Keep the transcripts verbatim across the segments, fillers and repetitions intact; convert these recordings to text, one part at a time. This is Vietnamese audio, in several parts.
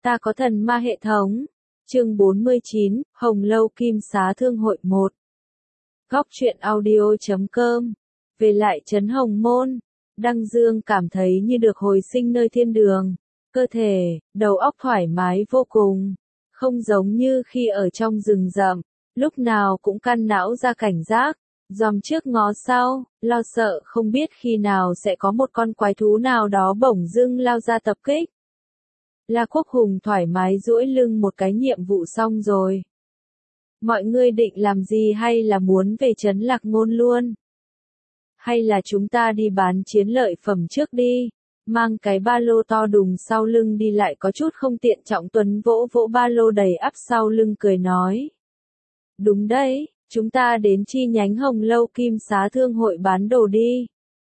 Ta có thần ma hệ thống. Chương bốn mươi chín, Hồng Lâu Kim Xá Thương Hội một. Góc truyện audio chấm com. Về lại trấn Hồng Môn, Đăng Dương cảm thấy như được hồi sinh nơi thiên đường. Cơ thể, đầu óc thoải mái vô cùng. Không giống như khi ở trong rừng rậm, lúc nào cũng căn não ra cảnh giác, dòm trước ngó sau, lo sợ không biết khi nào sẽ có một con quái thú nào đó bỗng dưng lao ra tập kích. La Quốc Hùng thoải mái duỗi lưng một cái nhiệm vụ xong rồi. Mọi người định làm gì hay là muốn về trấn Lạc Ngôn luôn? Hay là chúng ta đi bán chiến lợi phẩm trước đi? Mang cái ba lô to đùng sau lưng đi lại có chút không tiện. Trọng Tuấn vỗ vỗ ba lô đầy ắp sau lưng cười nói. Đúng đấy, chúng ta đến chi nhánh Hồng Lâu Kim Xá Thương Hội bán đồ đi.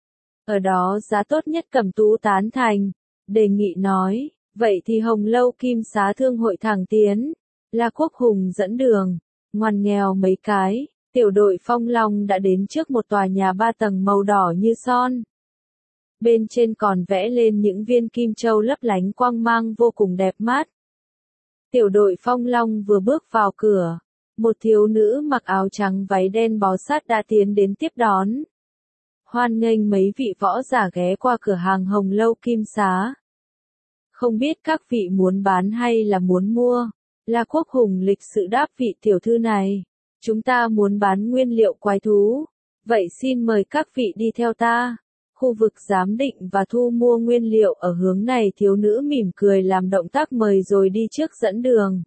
Ở đó giá tốt nhất. Cẩm Tú tán thành, đề nghị nói. Vậy thì Hồng Lâu Kim Xá Thương Hội thẳng tiến. La Quốc Hùng dẫn đường, ngoằn nghèo mấy cái, tiểu đội Phong Long đã đến trước một tòa nhà ba tầng màu đỏ như son. Bên trên còn vẽ lên những viên kim châu lấp lánh quang mang vô cùng đẹp mắt. Tiểu đội Phong Long vừa bước vào cửa, một thiếu nữ mặc áo trắng váy đen bó sát đã tiến đến tiếp đón. Hoan nghênh mấy vị võ giả ghé qua cửa hàng Hồng Lâu Kim Xá. Không biết các vị muốn bán hay là muốn mua? La Quốc Hùng lịch sự đáp vị tiểu thư này. Chúng ta muốn bán nguyên liệu quái thú. Vậy xin mời các vị đi theo ta. Khu vực giám định và thu mua nguyên liệu ở hướng này. Thiếu nữ mỉm cười làm động tác mời rồi đi trước dẫn đường.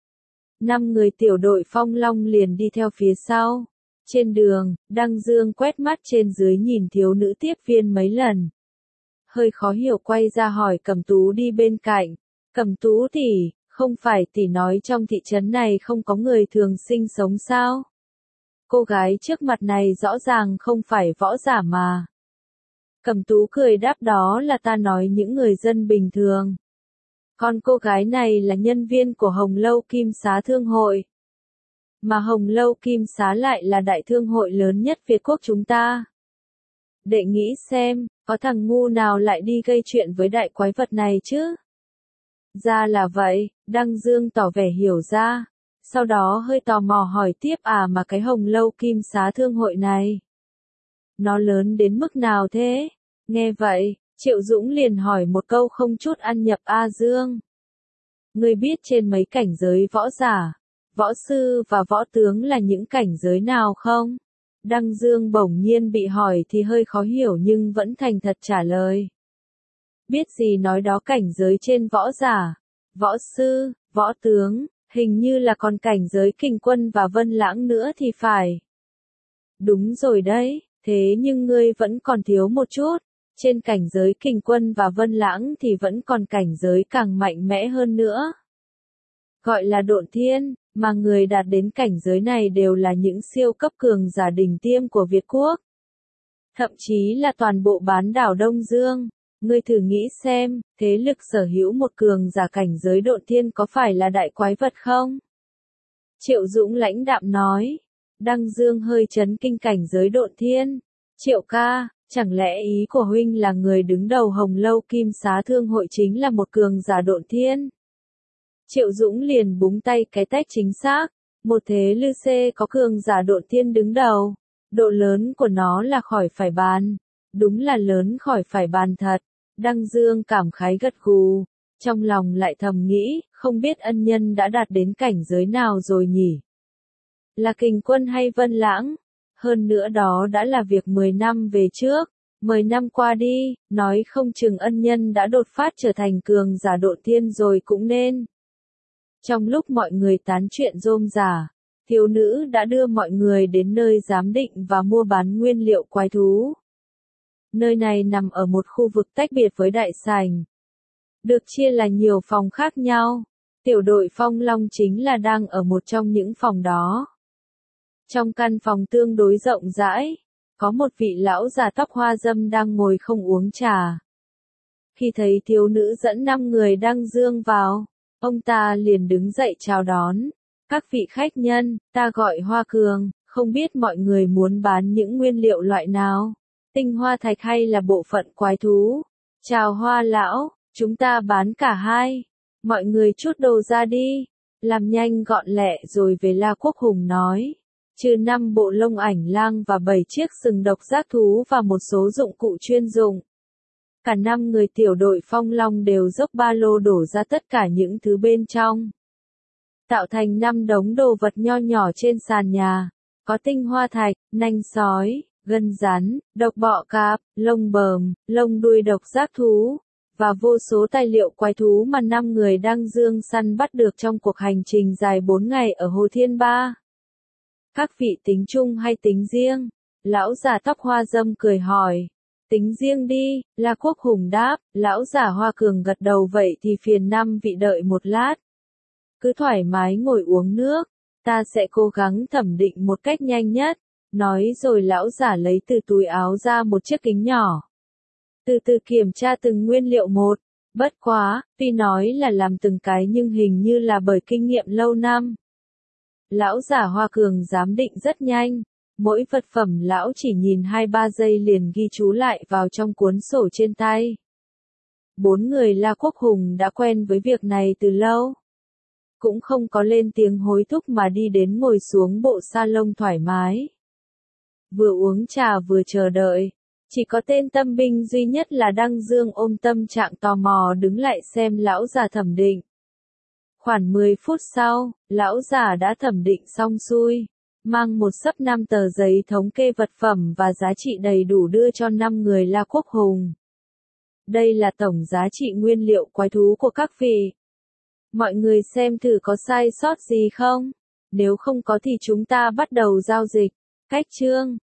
Năm người tiểu đội Phong Long liền đi theo phía sau. Trên đường, Đăng Dương quét mắt trên dưới nhìn thiếu nữ tiếp viên mấy lần. Hơi khó hiểu quay ra hỏi Cẩm Tú đi bên cạnh. Cẩm Tú tỷ, không phải tỷ nói trong thị trấn này không có người thường sinh sống sao? Cô gái trước mặt này rõ ràng không phải võ giả mà. Cẩm Tú cười đáp đó là ta nói những người dân bình thường. Còn cô gái này là nhân viên của Hồng Lâu Kim Xá Thương Hội. Mà Hồng Lâu Kim Xá lại là đại thương hội lớn nhất Việt Quốc chúng ta. Đệ nghĩ xem, có thằng ngu nào lại đi gây chuyện với đại quái vật này chứ? Ra là vậy, Đăng Dương tỏ vẻ hiểu ra. Sau đó hơi tò mò hỏi tiếp à mà cái Hồng Lâu Kim Xá Thương Hội này. Nó lớn đến mức nào thế? Nghe vậy, Triệu Dũng liền hỏi một câu không chút ăn nhập A Dương. Ngươi biết trên mấy cảnh giới võ giả, võ sư và võ tướng là những cảnh giới nào không? Đăng Dương bỗng nhiên bị hỏi thì hơi khó hiểu nhưng vẫn thành thật trả lời. Biết gì nói đó, cảnh giới trên võ giả, võ sư, võ tướng, hình như là còn cảnh giới kình quân và vân lãng nữa thì phải. Đúng rồi đấy, thế nhưng ngươi vẫn còn thiếu một chút. Trên cảnh giới kình quân và vân lãng thì vẫn còn cảnh giới càng mạnh mẽ hơn nữa. Gọi là độn thiên. Mà người đạt đến cảnh giới này đều là những siêu cấp cường giả đỉnh tiêm của Việt Quốc. Thậm chí là toàn bộ bán đảo Đông Dương. Ngươi thử nghĩ xem, thế lực sở hữu một cường giả cảnh giới độn thiên có phải là đại quái vật không? Triệu Dũng lãnh đạm nói. Đăng Dương hơi chấn kinh cảnh giới độn thiên. Triệu ca, chẳng lẽ ý của huynh là người đứng đầu Hồng Lâu Kim Xá Thương Hội chính là một cường giả độn thiên? Triệu Dũng liền búng tay cái tách chính xác. Một thế lư xê có cường giả độn thiên đứng đầu. Độ lớn của nó là khỏi phải bàn. Đúng là lớn khỏi phải bàn thật. Đăng Dương cảm khái gật gù. Trong lòng lại thầm nghĩ, không biết ân nhân đã đạt đến cảnh giới nào rồi nhỉ? Là kình quân hay vân lãng? Hơn nữa đó đã là việc mười năm về trước. mười năm qua đi, nói không chừng ân nhân đã đột phát trở thành cường giả độn thiên rồi cũng nên. Trong lúc mọi người tán chuyện rôm rả, thiếu nữ đã đưa mọi người đến nơi giám định và mua bán nguyên liệu quái thú. Nơi này nằm ở một khu vực tách biệt với đại sảnh. Được chia là nhiều phòng khác nhau. Tiểu đội Phong Long chính là đang ở một trong những phòng đó. Trong căn phòng tương đối rộng rãi, có một vị lão già tóc hoa râm đang ngồi không uống trà. Khi thấy thiếu nữ dẫn năm người Đăng Dương vào, ông ta liền đứng dậy chào đón. Các vị khách nhân, ta gọi Hoa Cường, không biết mọi người muốn bán những nguyên liệu loại nào? Tinh hoa thạch hay là bộ phận quái thú? Chào Hoa lão, chúng ta bán cả hai. Mọi người chút đồ ra đi, làm nhanh gọn lẹ rồi về. La Quốc Hùng nói. Trừ năm bộ lông ảnh lang và bảy chiếc sừng độc giác thú và một số dụng cụ chuyên dụng. Cả năm người tiểu đội Phong Long đều dốc ba lô đổ ra tất cả những thứ bên trong. Tạo thành năm đống đồ vật nho nhỏ trên sàn nhà. Có tinh hoa thạch, nanh sói, gân rắn, độc bọ cạp, lông bờm, lông đuôi độc giác thú, và vô số tài liệu quái thú mà năm người đang dương săn bắt được trong cuộc hành trình dài bốn ngày ở Hồ Thiên Ba. Các vị tính chung hay tính riêng? Lão già tóc hoa râm cười hỏi. Tính riêng đi, La Quốc Hùng đáp. Lão già Hoa Cường gật đầu. Vậy thì phiền năm vị đợi một lát. Cứ thoải mái ngồi uống nước, ta sẽ cố gắng thẩm định một cách nhanh nhất. Nói rồi lão giả lấy từ túi áo ra một chiếc kính nhỏ. Từ từ kiểm tra từng nguyên liệu một. Bất quá, tuy nói là làm từng cái nhưng hình như là bởi kinh nghiệm lâu năm. Lão giả Hoa Cường giám định rất nhanh. Mỗi vật phẩm lão chỉ nhìn hai ba giây liền ghi chú lại vào trong cuốn sổ trên tay. Bốn người La Quốc Hùng đã quen với việc này từ lâu. Cũng không có lên tiếng hối thúc mà đi đến ngồi xuống bộ salon thoải mái. Vừa uống trà vừa chờ đợi. Chỉ có tên Tâm Binh duy nhất là Đăng Dương ôm tâm trạng tò mò đứng lại xem lão già thẩm định. Khoảng mười phút sau, lão già đã thẩm định xong xuôi, mang một xấp năm tờ giấy thống kê vật phẩm và giá trị đầy đủ đưa cho năm người La Quốc Hùng. Đây là tổng giá trị nguyên liệu quái thú của các vị. Mọi người xem thử có sai sót gì không? Nếu không có thì chúng ta bắt đầu giao dịch. Cách chương